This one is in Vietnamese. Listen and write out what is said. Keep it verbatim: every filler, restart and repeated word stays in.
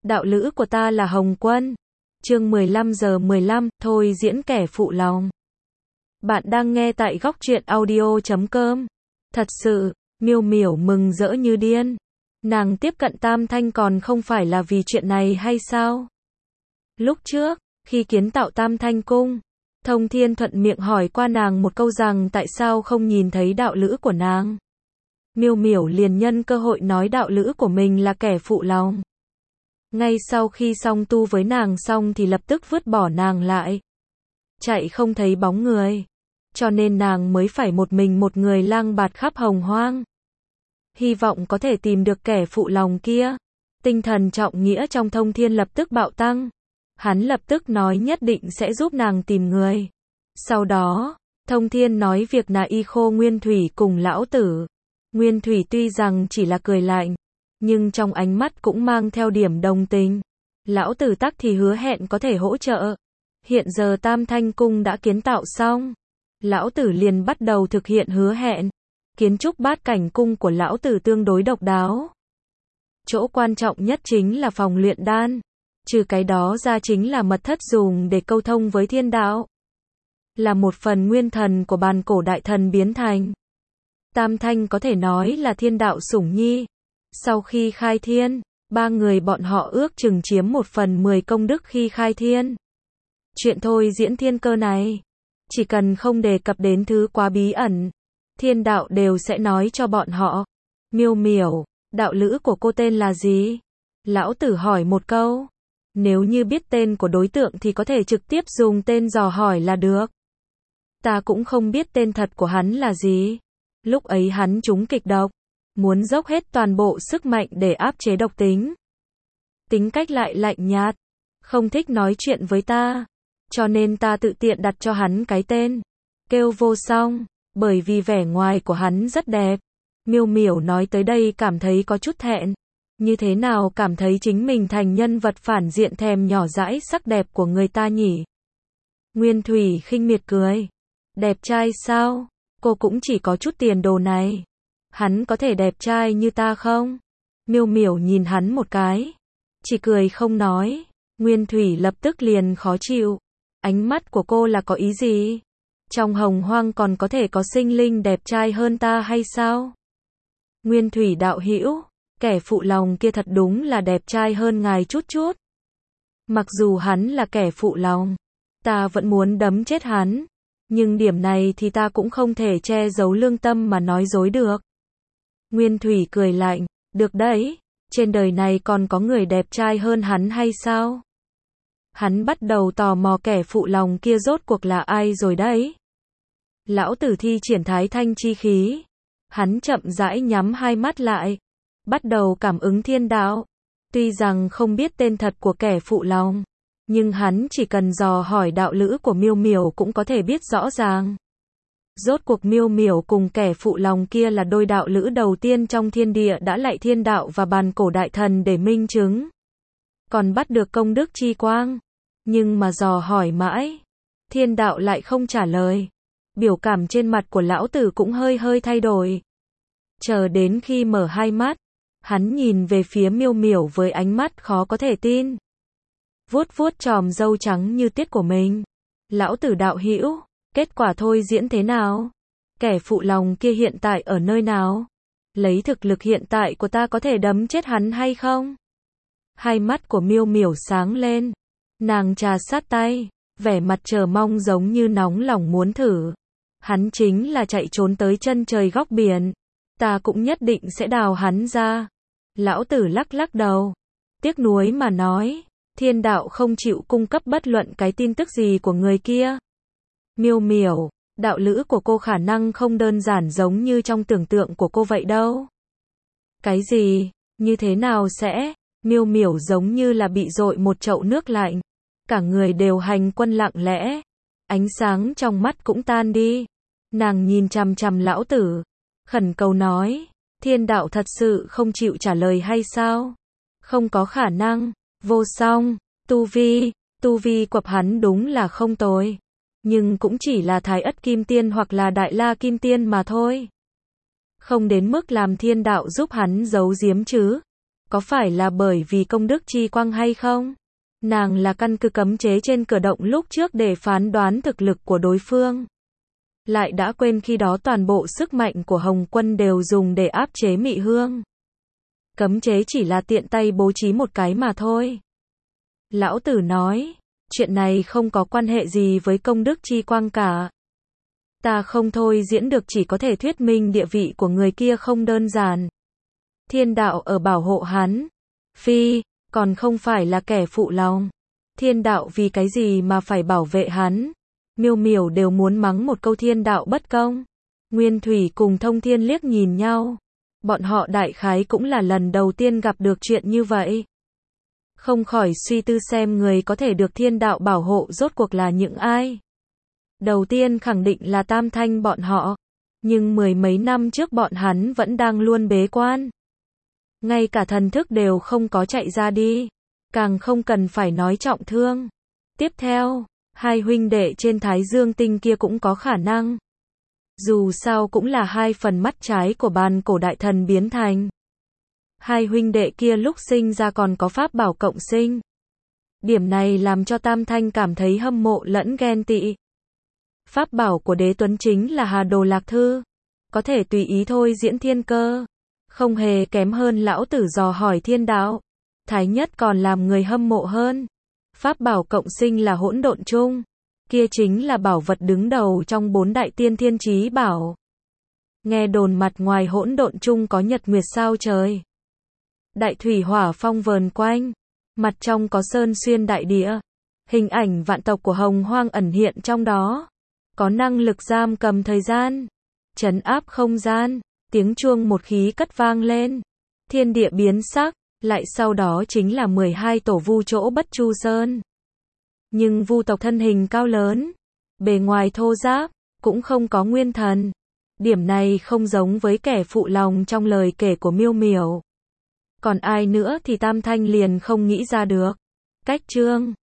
đạo lữ của ta là Hồng Quân. Chương mười lăm giờ mười lăm, thôi diễn kẻ phụ lòng. Bạn đang nghe tại góc truyện audio chấm com. Thật sự, Miêu Miểu mừng rỡ như điên. Nàng tiếp cận Tam Thanh còn không phải là vì chuyện này hay sao? Lúc trước, khi kiến tạo Tam Thanh cung, Thông Thiên thuận miệng hỏi qua nàng một câu rằng tại sao không nhìn thấy đạo lữ của nàng. Miêu Miểu liền nhân cơ hội nói đạo lữ của mình là kẻ phụ lòng. Ngay sau khi song tu với nàng xong thì lập tức vứt bỏ nàng lại. Chạy không thấy bóng người. Cho nên nàng mới phải một mình một người lang bạt khắp hồng hoang. Hy vọng có thể tìm được kẻ phụ lòng kia. Tinh thần trọng nghĩa trong Thông Thiên lập tức bạo tăng. Hắn lập tức nói nhất định sẽ giúp nàng tìm người. Sau đó, Thông Thiên nói việc là y khô Nguyên Thủy cùng lão tử. Nguyên Thủy tuy rằng chỉ là cười lạnh, nhưng trong ánh mắt cũng mang theo điểm đồng tình. Lão tử tắc thì hứa hẹn có thể hỗ trợ. Hiện giờ Tam Thanh cung đã kiến tạo xong. Lão tử liền bắt đầu thực hiện hứa hẹn. Kiến trúc bát cảnh cung của lão tử tương đối độc đáo. Chỗ quan trọng nhất chính là phòng luyện đan. Trừ cái đó ra chính là mật thất dùng để câu thông với thiên đạo. Là một phần nguyên thần của bàn cổ đại thần biến thành. Tam Thanh có thể nói là thiên đạo sủng nhi. Sau khi khai thiên, ba người bọn họ ước chừng chiếm một phần mười công đức khi khai thiên. Chuyện thôi diễn thiên cơ này, chỉ cần không đề cập đến thứ quá bí ẩn, thiên đạo đều sẽ nói cho bọn họ. Miêu Miểu, đạo lữ của cô tên là gì? Lão tử hỏi một câu. Nếu như biết tên của đối tượng thì có thể trực tiếp dùng tên dò hỏi là được. Ta cũng không biết tên thật của hắn là gì. Lúc ấy hắn trúng kịch độc, muốn dốc hết toàn bộ sức mạnh để áp chế độc tính. Tính cách lại lạnh nhạt, không thích nói chuyện với ta, cho nên ta tự tiện đặt cho hắn cái tên, kêu Vô Song, bởi vì vẻ ngoài của hắn rất đẹp. Miêu Miểu nói tới đây cảm thấy có chút thẹn, như thế nào cảm thấy chính mình thành nhân vật phản diện thèm nhỏ dãi sắc đẹp của người ta nhỉ? Nguyên Thủy khinh miệt cười, đẹp trai sao? Cô cũng chỉ có chút tiền đồ này. Hắn có thể đẹp trai như ta không? Miêu Miểu nhìn hắn một cái, chỉ cười không nói. Nguyên Thủy lập tức liền khó chịu. Ánh mắt của cô là có ý gì? Trong hồng hoang còn có thể có sinh linh đẹp trai hơn ta hay sao? Nguyên Thủy đạo hữu, kẻ phụ lòng kia thật đúng là đẹp trai hơn ngài chút chút. Mặc dù hắn là kẻ phụ lòng, ta vẫn muốn đấm chết hắn. Nhưng điểm này thì ta cũng không thể che giấu lương tâm mà nói dối được. Nguyên Thủy cười lạnh, được đấy, trên đời này còn có người đẹp trai hơn hắn hay sao? Hắn bắt đầu tò mò kẻ phụ lòng kia rốt cuộc là ai rồi đấy. Lão tử thi triển thái thanh chi khí. Hắn chậm rãi nhắm hai mắt lại, bắt đầu cảm ứng thiên đạo. Tuy rằng không biết tên thật của kẻ phụ lòng, nhưng hắn chỉ cần dò hỏi đạo lữ của Miêu Miểu cũng có thể biết rõ ràng. Rốt cuộc Miêu Miểu cùng kẻ phụ lòng kia là đôi đạo lữ đầu tiên trong thiên địa đã lạy thiên đạo và bàn cổ đại thần để minh chứng. Còn bắt được công đức chi quang. Nhưng mà dò hỏi mãi, thiên đạo lại không trả lời. Biểu cảm trên mặt của lão tử cũng hơi hơi thay đổi. Chờ đến khi mở hai mắt, hắn nhìn về phía Miêu Miểu với ánh mắt khó có thể tin. Vuốt vuốt chòm râu trắng như tiết của mình. Lão tử đạo hữu, kết quả thôi diễn thế nào? Kẻ phụ lòng kia hiện tại ở nơi nào? Lấy thực lực hiện tại của ta có thể đấm chết hắn hay không? Hai mắt của Miêu Miểu sáng lên. Nàng trà sát tay, vẻ mặt chờ mong giống như nóng lòng muốn thử. Hắn chính là chạy trốn tới chân trời góc biển. Ta cũng nhất định sẽ đào hắn ra. Lão tử lắc lắc đầu. Tiếc nuối mà nói. Thiên đạo không chịu cung cấp bất luận cái tin tức gì của người kia. Miêu Miểu, đạo lữ của cô khả năng không đơn giản giống như trong tưởng tượng của cô vậy đâu. Cái gì? Như thế nào sẽ? Miêu Miểu giống như là bị dội một chậu nước lạnh. Cả người đều hành quân lặng lẽ. Ánh sáng trong mắt cũng tan đi. Nàng nhìn chằm chằm lão tử, khẩn cầu nói, thiên đạo thật sự không chịu trả lời hay sao? Không có khả năng. Vô Song, tu vi, tu vi của hắn đúng là không tồi, nhưng cũng chỉ là Thái Ất Kim Tiên hoặc là Đại La Kim Tiên mà thôi. Không đến mức làm thiên đạo giúp hắn giấu giếm chứ. Có phải là bởi vì công đức chi quang hay không? Nàng là căn cứ cấm chế trên cửa động lúc trước để phán đoán thực lực của đối phương. Lại đã quên khi đó toàn bộ sức mạnh của Hồng Quân đều dùng để áp chế Mị Hương. Cấm chế chỉ là tiện tay bố trí một cái mà thôi. Lão tử nói, chuyện này không có quan hệ gì với công đức chi quang cả. Ta không thôi diễn được chỉ có thể thuyết minh địa vị của người kia không đơn giản. Thiên đạo ở bảo hộ hắn. Phi, còn không phải là kẻ phụ lòng. Thiên đạo vì cái gì mà phải bảo vệ hắn? Miêu Miểu đều muốn mắng một câu thiên đạo bất công. Nguyên Thủy cùng Thông Thiên liếc nhìn nhau. Bọn họ đại khái cũng là lần đầu tiên gặp được chuyện như vậy. Không khỏi suy tư xem người có thể được thiên đạo bảo hộ rốt cuộc là những ai. Đầu tiên khẳng định là Tam Thanh bọn họ. Nhưng mười mấy năm trước bọn hắn vẫn đang luôn bế quan. Ngay cả thần thức đều không có chạy ra đi. Càng không cần phải nói trọng thương. Tiếp theo, hai huynh đệ trên Thái Dương tinh kia cũng có khả năng. Dù sao cũng là hai phần mắt trái của bàn cổ đại thần biến thành. Hai huynh đệ kia lúc sinh ra còn có pháp bảo cộng sinh. Điểm này làm cho Tam Thanh cảm thấy hâm mộ lẫn ghen tị. Pháp bảo của Đế Tuấn chính là Hà Đồ Lạc Thư. Có thể tùy ý thôi diễn thiên cơ. Không hề kém hơn lão tử dò hỏi thiên đạo. Thái nhất còn làm người hâm mộ hơn. Pháp bảo cộng sinh là hỗn độn chung. Kia chính là bảo vật đứng đầu trong bốn đại tiên thiên chí bảo. Nghe đồn mặt ngoài hỗn độn chung có nhật nguyệt sao trời. Đại thủy hỏa phong vờn quanh. Mặt trong có sơn xuyên đại địa. Hình ảnh vạn tộc của Hồng Hoang ẩn hiện trong đó. Có năng lực giam cầm thời gian. Trấn áp không gian. Tiếng chuông một khí cất vang lên. Thiên địa biến sắc. Lại sau đó chính là mười hai tổ vu chỗ Bất Chu Sơn. Nhưng vu tộc thân hình cao lớn. Bề ngoài thô ráp. Cũng không có nguyên thần. Điểm này không giống với kẻ phụ lòng trong lời kể của Miêu Miểu. Còn ai nữa thì Tam Thanh liền không nghĩ ra được. Cách chương